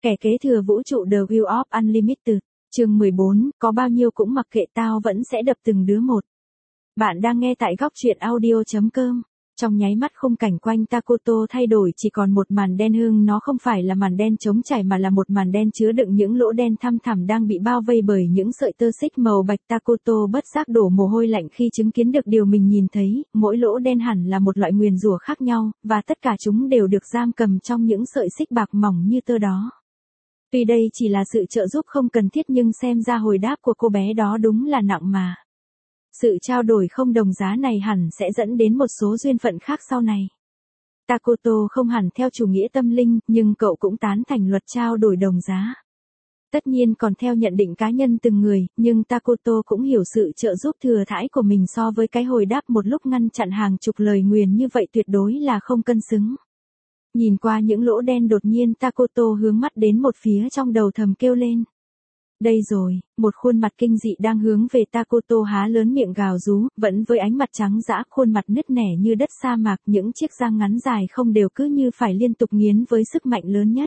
Kẻ kế thừa vũ trụ The Wheel of Unlimited, chương 14, có bao nhiêu cũng mặc kệ tao vẫn sẽ đập từng đứa một. Bạn đang nghe tại góc truyện audio.com. Trong nháy mắt khung cảnh quanh Takoto thay đổi, chỉ còn một màn đen hương. Nó không phải là màn đen trống trải mà là một màn đen chứa đựng những lỗ đen thăm thẳm đang bị bao vây bởi những sợi tơ xích màu bạch. Takoto bất giác đổ mồ hôi lạnh khi chứng kiến được điều mình nhìn thấy. Mỗi lỗ đen hẳn là một loại nguyền rủa khác nhau, và tất cả chúng đều được giam cầm trong những sợi xích bạc mỏng như tơ đó. Tuy đây chỉ là sự trợ giúp không cần thiết, nhưng xem ra hồi đáp của cô bé đó đúng là nặng mà. Sự trao đổi không đồng giá này hẳn sẽ dẫn đến một số duyên phận khác sau này. Takoto không hẳn theo chủ nghĩa tâm linh, nhưng cậu cũng tán thành luật trao đổi đồng giá. Tất nhiên còn theo nhận định cá nhân từng người, nhưng Takoto cũng hiểu sự trợ giúp thừa thãi của mình so với cái hồi đáp một lúc ngăn chặn hàng chục lời nguyền như vậy tuyệt đối là không cân xứng. Nhìn qua những lỗ đen, đột nhiên Takoto hướng mắt đến một phía, trong đầu thầm kêu lên. Đây rồi, một khuôn mặt kinh dị đang hướng về Takoto, há lớn miệng gào rú, vẫn với ánh mặt trắng dã, khuôn mặt nứt nẻ như đất sa mạc, những chiếc răng ngắn dài không đều cứ như phải liên tục nghiến với sức mạnh lớn nhất.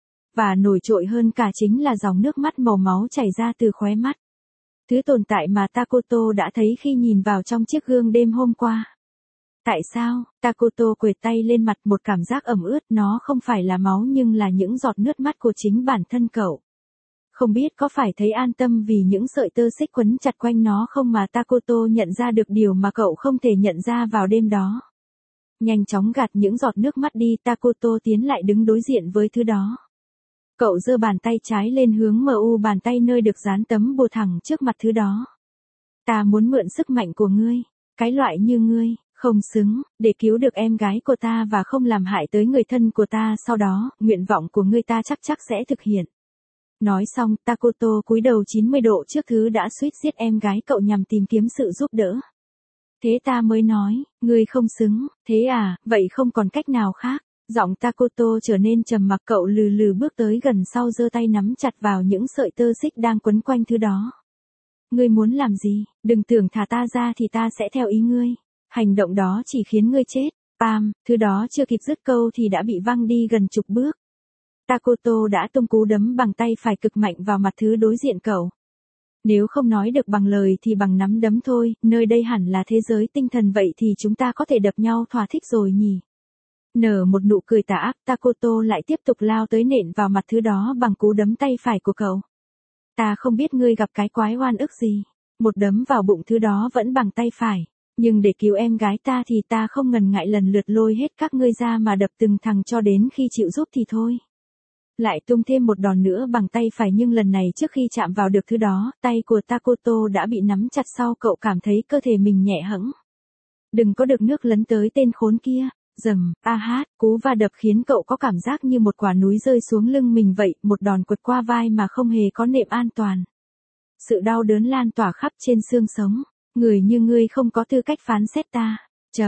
Và nổi trội hơn cả chính là dòng nước mắt màu máu chảy ra từ khóe mắt. Thứ tồn tại mà Takoto đã thấy khi nhìn vào trong chiếc gương đêm hôm qua. Tại sao? Takoto quệt tay lên mặt, một cảm giác ẩm ướt, nó không phải là máu nhưng là những giọt nước mắt của chính bản thân cậu. Không biết có phải thấy an tâm vì những sợi tơ xích quấn chặt quanh nó không mà Takoto nhận ra được điều mà cậu không thể nhận ra vào đêm đó. Nhanh chóng gạt những giọt nước mắt đi, Takoto tiến lại đứng đối diện với thứ đó. Cậu giơ bàn tay trái lên hướng mu bàn tay nơi được dán tấm bùa thẳng trước mặt thứ đó. Ta muốn mượn sức mạnh của ngươi, cái loại như ngươi, không xứng, để cứu được em gái của ta và không làm hại tới người thân của ta, sau đó, nguyện vọng của ngươi ta chắc sẽ thực hiện. Nói xong, Takoto cúi đầu 90 độ trước thứ đã suýt giết em gái cậu nhằm tìm kiếm sự giúp đỡ. Thế ta mới nói, ngươi không xứng, thế à, vậy không còn cách nào khác. Giọng Takoto trở nên trầm mặc, cậu lừ lừ bước tới gần sau, giơ tay nắm chặt vào những sợi tơ xích đang quấn quanh thứ đó. Ngươi muốn làm gì? Đừng tưởng thả ta ra thì ta sẽ theo ý ngươi. Hành động đó chỉ khiến ngươi chết. Pam, thứ đó chưa kịp dứt câu thì đã bị văng đi gần chục bước. Takoto đã tung cú đấm bằng tay phải cực mạnh vào mặt thứ đối diện cậu. Nếu không nói được bằng lời thì bằng nắm đấm thôi, nơi đây hẳn là thế giới tinh thần, vậy thì chúng ta có thể đập nhau thỏa thích rồi nhỉ? Nở một nụ cười tà ác, Takoto lại tiếp tục lao tới nện vào mặt thứ đó bằng cú đấm tay phải của cậu. Ta không biết ngươi gặp cái quái oan ức gì. Một đấm vào bụng thứ đó vẫn bằng tay phải. Nhưng để cứu em gái ta thì ta không ngần ngại lần lượt lôi hết các ngươi ra mà đập từng thằng cho đến khi chịu giúp thì thôi. Lại tung thêm một đòn nữa bằng tay phải, nhưng lần này trước khi chạm vào được thứ đó, tay của Takoto đã bị nắm chặt sau, cậu cảm thấy cơ thể mình nhẹ hẫng. Đừng có được nước lấn tới tên khốn kia. Rầm, cú va đập khiến cậu có cảm giác như một quả núi rơi xuống lưng mình vậy, một đòn quật qua vai mà không hề có nệm an toàn. Sự đau đớn lan tỏa khắp trên xương sống. Người như ngươi không có tư cách phán xét ta.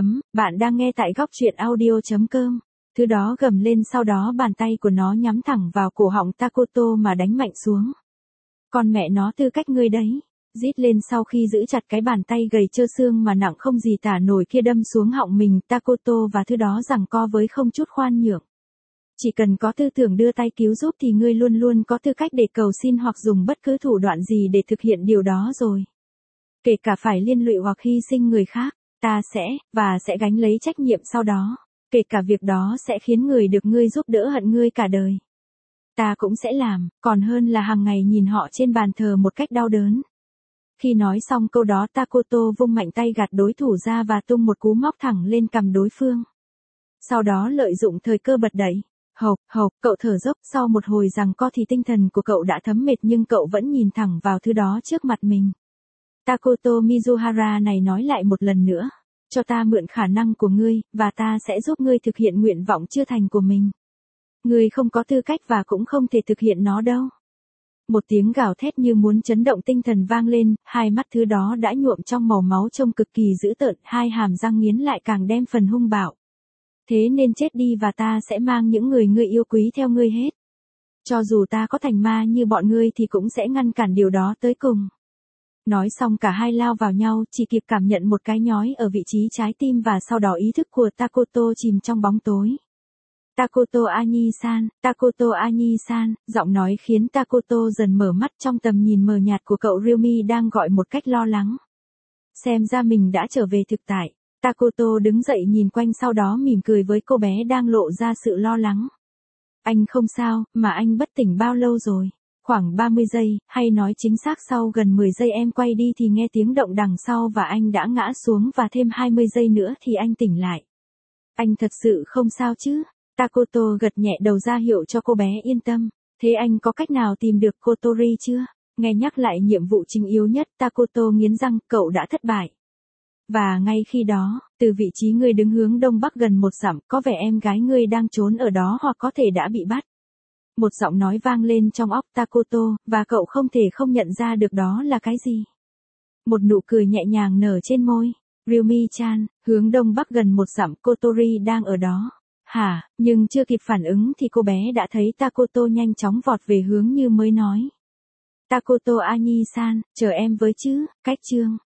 Bạn đang nghe tại góc truyện audio.com. Thứ đó gầm lên, sau đó bàn tay của nó nhắm thẳng vào cổ họng Takoto mà đánh mạnh xuống. Con mẹ nó, tư cách ngươi đấy. Rít lên sau khi giữ chặt cái bàn tay gầy trơ xương mà nặng không gì tả nổi kia đâm xuống họng mình. Takoto và thứ đó giằng co với không chút khoan nhượng. Chỉ cần có tư tưởng đưa tay cứu giúp thì ngươi luôn luôn có tư cách để cầu xin hoặc dùng bất cứ thủ đoạn gì để thực hiện điều đó rồi. Kể cả phải liên lụy hoặc hy sinh người khác, ta sẽ gánh lấy trách nhiệm sau đó. Kể cả việc đó sẽ khiến người được ngươi giúp đỡ hận ngươi cả đời. Ta cũng sẽ làm, còn hơn là hàng ngày nhìn họ trên bàn thờ một cách đau đớn. Khi nói xong câu đó, Takoto vung mạnh tay gạt đối thủ ra và tung một cú móc thẳng lên cằm đối phương. Sau đó lợi dụng thời cơ bật đẩy. Cậu thở dốc, sau một hồi giằng co thì tinh thần của cậu đã thấm mệt, nhưng cậu vẫn nhìn thẳng vào thứ đó trước mặt mình. Takoto Mizuhara này nói lại một lần nữa. Cho ta mượn khả năng của ngươi, và ta sẽ giúp ngươi thực hiện nguyện vọng chưa thành của mình. Ngươi không có tư cách và cũng không thể thực hiện nó đâu. Một tiếng gào thét như muốn chấn động tinh thần vang lên, hai mắt thứ đó đã nhuộm trong màu máu trông cực kỳ dữ tợn, hai hàm răng nghiến lại càng đem phần hung bạo. Thế nên chết đi và ta sẽ mang những người ngươi yêu quý theo ngươi hết. Cho dù ta có thành ma như bọn ngươi thì cũng sẽ ngăn cản điều đó tới cùng. Nói xong cả hai lao vào nhau, chỉ kịp cảm nhận một cái nhói ở vị trí trái tim và sau đó ý thức của Takoto chìm trong bóng tối. Takoto Ani-san, Takoto Ani-san, giọng nói khiến Takoto dần mở mắt trong tầm nhìn mờ nhạt của cậu Ryumi đang gọi một cách lo lắng. Xem ra mình đã trở về thực tại. Takoto đứng dậy nhìn quanh sau đó mỉm cười với cô bé đang lộ ra sự lo lắng. Anh không sao, mà anh bất tỉnh bao lâu rồi? Khoảng 30 giây, hay nói chính xác sau gần 10 giây em quay đi thì nghe tiếng động đằng sau và anh đã ngã xuống và thêm 20 giây nữa thì anh tỉnh lại. Anh thật sự không sao chứ? Takoto gật nhẹ đầu ra hiệu cho cô bé yên tâm. Thế anh có cách nào tìm được Kotori chưa? Nghe nhắc lại nhiệm vụ chính yếu nhất, Takoto nghiến răng, cậu đã thất bại. Và ngay khi đó, từ vị trí ngươi đứng hướng đông bắc gần 1 dặm, có vẻ em gái ngươi đang trốn ở đó hoặc có thể đã bị bắt. Một giọng nói vang lên trong óc Takoto, và cậu không thể không nhận ra được đó là cái gì. Một nụ cười nhẹ nhàng nở trên môi. Ryumi-chan, hướng đông bắc gần 1 dặm, Kotori đang ở đó. Hả, nhưng chưa kịp phản ứng thì cô bé đã thấy Takoto nhanh chóng vọt về hướng như mới nói. Takoto Ani-san, chờ em với chứ, cách chương.